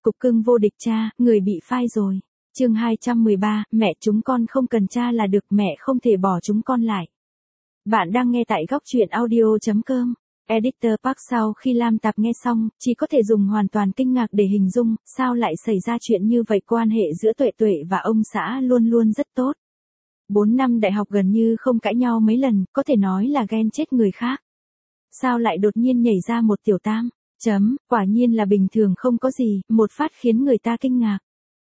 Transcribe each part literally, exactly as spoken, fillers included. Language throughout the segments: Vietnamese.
cục cưng vô địch cha, người bị phai rồi. Chương hai trăm mười ba, mẹ chúng con không cần cha là được, mẹ không thể bỏ chúng con lại. Bạn đang nghe tại góc truyện audio chấm com. Editor Park sau khi Lam Tạp nghe xong, chỉ có thể dùng hoàn toàn kinh ngạc để hình dung, sao lại xảy ra chuyện như vậy. Quan hệ giữa Tuệ Tuệ và ông xã luôn luôn rất tốt. Bốn năm đại học gần như không cãi nhau mấy lần, có thể nói là ghen chết người khác. Sao lại đột nhiên nhảy ra một tiểu tam? Chấm, quả nhiên là bình thường không có gì, một phát khiến người ta kinh ngạc.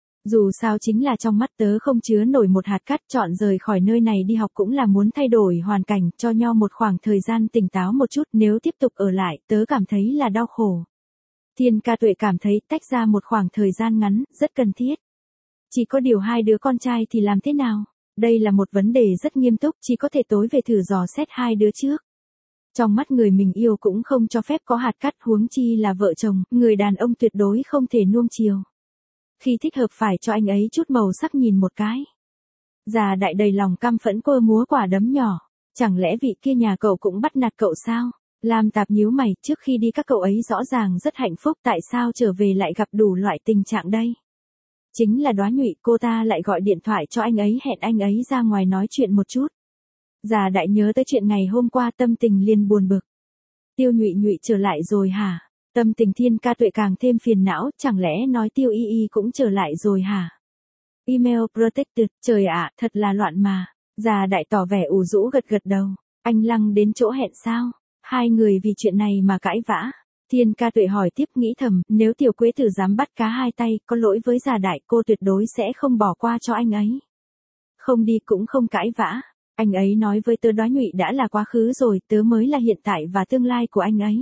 Dù sao chính là trong mắt tớ không chứa nổi một hạt cát, chọn rời khỏi nơi này đi học cũng là muốn thay đổi hoàn cảnh, cho nhau một khoảng thời gian tỉnh táo một chút, nếu tiếp tục ở lại, tớ cảm thấy là đau khổ. Thiên Ca Tuệ cảm thấy tách ra một khoảng thời gian ngắn, rất cần thiết. Chỉ có điều hai đứa con trai thì làm thế nào? Đây là một vấn đề rất nghiêm túc, chỉ có thể tối về thử dò xét hai đứa trước. Trong mắt người mình yêu cũng không cho phép có hạt cát, huống chi là vợ chồng, người đàn ông tuyệt đối không thể nuông chiều. Khi thích hợp phải cho anh ấy chút màu sắc nhìn một cái. Già Đại đầy lòng căm phẫn quơ múa quả đấm nhỏ. Chẳng lẽ vị kia nhà cậu cũng bắt nạt cậu sao? Lam Tạp nhíu mày, trước khi đi các cậu ấy rõ ràng rất hạnh phúc, tại sao trở về lại gặp đủ loại tình trạng đây? Chính là Đóa Nhụy, cô ta lại gọi điện thoại cho anh ấy, hẹn anh ấy ra ngoài nói chuyện một chút. Già Đại nhớ tới chuyện ngày hôm qua, tâm tình liền buồn bực. Tiêu Nhụy Nhụy trở lại rồi hả? Tâm tình Thiên Ca Tuệ càng thêm phiền não, chẳng lẽ nói Tiêu Y Y cũng trở lại rồi hả? Email protected, trời ạ, thật là loạn mà. Già Đại tỏ vẻ ủ rũ gật gật đầu. Anh Lăng đến chỗ hẹn sao? Hai người vì chuyện này mà cãi vã. Thiên Ca Tuệ hỏi tiếp, nghĩ thầm, nếu Tiểu Quế Tử dám bắt cá hai tay, có lỗi với Già Đại, cô tuyệt đối sẽ không bỏ qua cho anh ấy. Không đi cũng không cãi vã. Anh ấy nói với tớ Đóa Nhụy đã là quá khứ rồi, tớ mới là hiện tại và tương lai của anh ấy.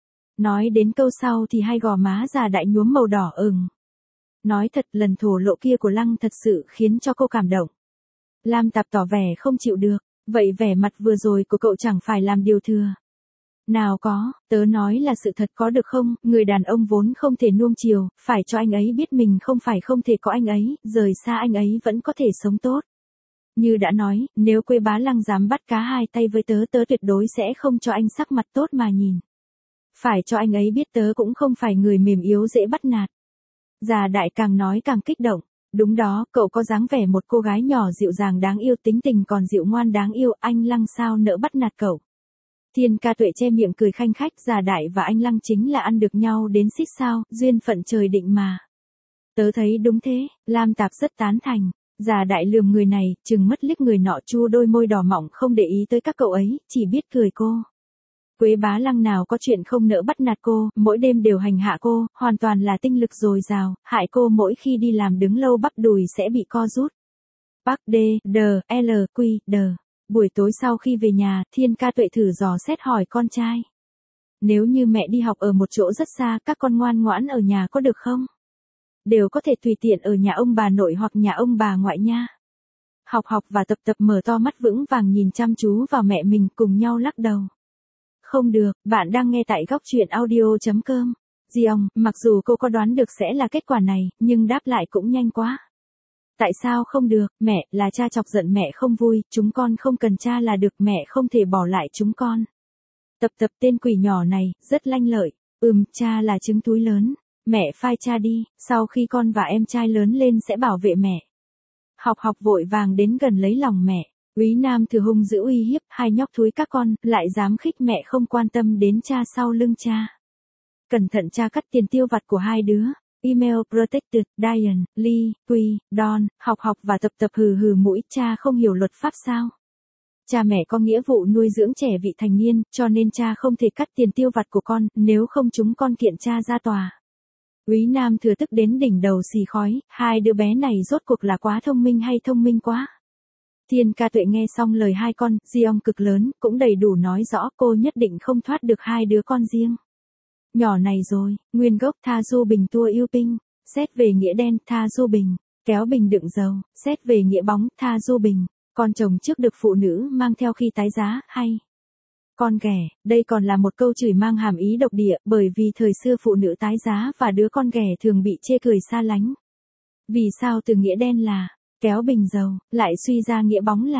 Nói đến câu sau thì hai gò má Già Đại nhuốm màu đỏ ửng. Nói thật, lần thổ lộ kia của Lăng thật sự khiến cho cô cảm động. Lam Tạp tỏ vẻ không chịu được, vậy vẻ mặt vừa rồi của cậu chẳng phải làm điều thừa. Nào có, tớ nói là sự thật có được không, người đàn ông vốn không thể nuông chiều, phải cho anh ấy biết mình không phải không thể có anh ấy, rời xa anh ấy vẫn có thể sống tốt. Như đã nói, nếu Quế Bá Lăng dám bắt cá hai tay với tớ, tớ tuyệt đối sẽ không cho anh sắc mặt tốt mà nhìn. Phải cho anh ấy biết tớ cũng không phải người mềm yếu dễ bắt nạt. Già Đại càng nói càng kích động. Đúng đó, cậu có dáng vẻ một cô gái nhỏ dịu dàng đáng yêu, tính tình còn dịu ngoan đáng yêu, anh Lăng sao nỡ bắt nạt cậu. Thiên Ca Tuệ che miệng cười khanh khách, Già Đại và anh Lăng chính là ăn được nhau đến xít sao, duyên phận trời định mà. Tớ thấy đúng thế, Lam Tạp rất tán thành. Già Đại lườm người này, chừng mất liếc người nọ, chu đôi môi đỏ mọng không để ý tới các cậu ấy, chỉ biết cười cô. Quế Bá Lăng nào có chuyện không nỡ bắt nạt cô, mỗi đêm đều hành hạ cô, hoàn toàn là tinh lực dồi dào, hại cô mỗi khi đi làm đứng lâu bắp đùi sẽ bị co rút. Park D, D, L, Q, D. Buổi tối sau khi về nhà, Thiên Ca Tuệ thử dò xét hỏi con trai. Nếu như mẹ đi học ở một chỗ rất xa, các con ngoan ngoãn ở nhà có được không? Đều có thể tùy tiện ở nhà ông bà nội hoặc nhà ông bà ngoại nha. Học Học và Tập Tập mở to mắt vững vàng nhìn chăm chú vào mẹ mình, cùng nhau lắc đầu. Không được, bạn đang nghe tại góc truyện audio chấm com. Diong, mặc dù cô có đoán được sẽ là kết quả này, nhưng đáp lại cũng nhanh quá. Tại sao không được, mẹ, là cha chọc giận mẹ không vui, chúng con không cần cha là được, mẹ không thể bỏ lại chúng con. Tập Tập, tên quỷ nhỏ này, rất lanh lợi. Ừm, cha là trứng túi lớn. Mẹ phai cha đi, sau khi con và em trai lớn lên sẽ bảo vệ mẹ. Học Học vội vàng đến gần lấy lòng mẹ. Úy Nam thừa hung dữ uy hiếp, hai nhóc thúi các con, lại dám khích mẹ không quan tâm đến cha sau lưng cha. Cẩn thận cha cắt tiền tiêu vặt của hai đứa. Email protected, Diane, Lee, Quy, Don, Học Học và Tập Tập hừ hừ mũi, cha không hiểu luật pháp sao? Cha mẹ có nghĩa vụ nuôi dưỡng trẻ vị thành niên, cho nên cha không thể cắt tiền tiêu vặt của con, nếu không chúng con kiện cha ra tòa. Úy Nam thừa tức đến đỉnh đầu xì khói, hai đứa bé này rốt cuộc là quá thông minh hay thông minh quá? Thiên Ca Tuệ nghe xong lời hai con, Diong cực lớn, cũng đầy đủ nói rõ cô nhất định không thoát được hai đứa con riêng. Nhỏ này rồi, nguyên gốc Tha Du Bình tua yêu Pinh, xét về nghĩa đen Tha Du Bình, kéo bình đựng dầu, xét về nghĩa bóng Tha Du Bình, con chồng trước được phụ nữ mang theo khi tái giá, hay. Con ghẻ, đây còn là một câu chửi mang hàm ý độc địa, bởi vì thời xưa phụ nữ tái giá và đứa con ghẻ thường bị chê cười xa lánh. Vì sao từ nghĩa đen là kéo bình dầu, lại suy ra nghĩa bóng là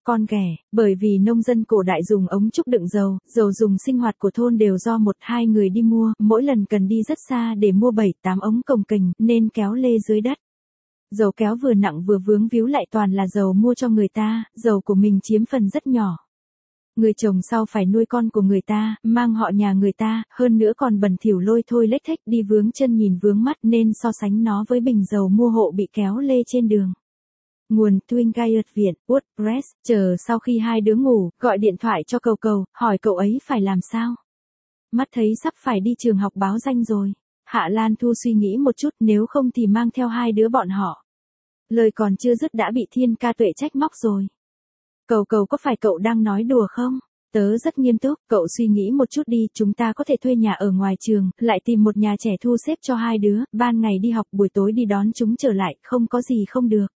Con ghẻ, bởi vì nông dân cổ đại dùng ống trúc đựng dầu, dầu dùng sinh hoạt của thôn đều do một hai người đi mua, mỗi lần cần đi rất xa để mua bảy tám ống cồng kềnh, nên kéo lê dưới đất. Dầu kéo vừa nặng vừa vướng víu lại toàn là dầu mua cho người ta, dầu của mình chiếm phần rất nhỏ. Người chồng sau phải nuôi con của người ta, mang họ nhà người ta, hơn nữa còn bẩn thỉu lôi thôi lếch thếch đi vướng chân nhìn vướng mắt nên so sánh nó với bình dầu mua hộ bị kéo lê trên đường. Nguồn Twin Guide Viện, WordPress, chờ sau khi hai đứa ngủ, gọi điện thoại cho Cầu Cầu, hỏi cậu ấy phải làm sao. Mắt thấy sắp phải đi trường học báo danh rồi. Hạ Lan Thu suy nghĩ một chút, nếu không thì mang theo hai đứa bọn họ. Lời còn chưa dứt đã bị Thiên Ca Tuệ trách móc rồi. Cầu Cầu, có phải cậu đang nói đùa không? Tớ rất nghiêm túc, cậu suy nghĩ một chút đi, chúng ta có thể thuê nhà ở ngoài trường, lại tìm một nhà trẻ thu xếp cho hai đứa, ban ngày đi học buổi tối đi đón chúng trở lại, không có gì không được.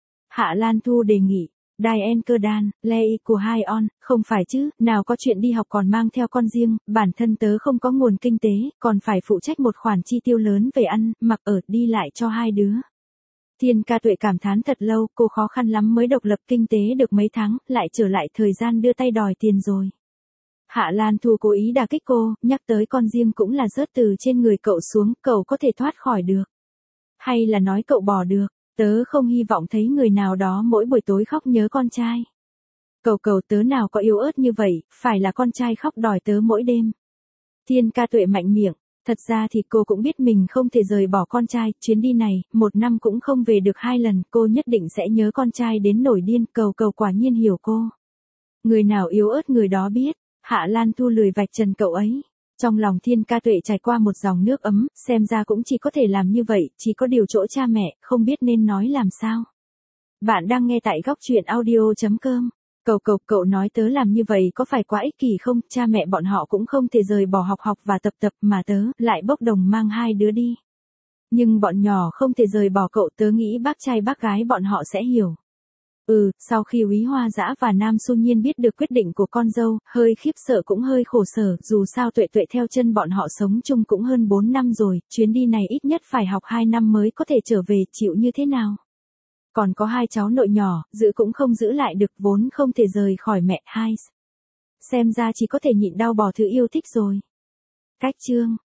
Hạ Lan Thu đề nghị, Diane Cơ Đan, Lei của hai on, không phải chứ, nào có chuyện đi học còn mang theo con riêng, bản thân tớ không có nguồn kinh tế, còn phải phụ trách một khoản chi tiêu lớn về ăn, mặc ở, đi lại cho hai đứa. Thiên Ca Tuệ cảm thán thật lâu, cô khó khăn lắm mới độc lập kinh tế được mấy tháng, lại trở lại thời gian đưa tay đòi tiền rồi. Hạ Lan Thu cố ý đả kích cô, nhắc tới con riêng cũng là rớt từ trên người cậu xuống, cậu có thể thoát khỏi được. Hay là nói cậu bỏ được, tớ không hy vọng thấy người nào đó mỗi buổi tối khóc nhớ con trai. Cầu Cầu, tớ nào có yếu ớt như vậy, phải là con trai khóc đòi tớ mỗi đêm. Thiên Ca Tuệ mạnh miệng. Thật ra thì cô cũng biết mình không thể rời bỏ con trai, chuyến đi này, một năm cũng không về được hai lần, cô nhất định sẽ nhớ con trai đến nổi điên, Cầu Cầu quả nhiên hiểu cô. Người nào yếu ớt người đó biết, Hạ Lan Thu lười vạch trần cậu ấy. Trong lòng Thiên Ca Tuệ trải qua một dòng nước ấm, xem ra cũng chỉ có thể làm như vậy, chỉ có điều chỗ cha mẹ, không biết nên nói làm sao. Bạn đang nghe tại góc truyện audio chấm com. Cầu Cầu, cậu nói tớ làm như vậy có phải quá ích kỷ không, cha mẹ bọn họ cũng không thể rời bỏ học học và tập tập mà tớ lại bốc đồng mang hai đứa đi. Nhưng bọn nhỏ không thể rời bỏ cậu, tớ nghĩ bác trai bác gái bọn họ sẽ hiểu. Ừ, sau khi Úy Hoa Dã và Nam Xu Nhiên biết được quyết định của con dâu, hơi khiếp sợ cũng hơi khổ sở, dù sao Tuệ Tuệ theo chân bọn họ sống chung cũng hơn bốn năm rồi, chuyến đi này ít nhất phải học hai năm mới có thể trở về, chịu như thế nào? Còn có hai cháu nội nhỏ, giữ cũng không giữ lại được, vốn không thể rời khỏi mẹ hai. Xem ra chỉ có thể nhịn đau bỏ thứ yêu thích rồi. Cách chương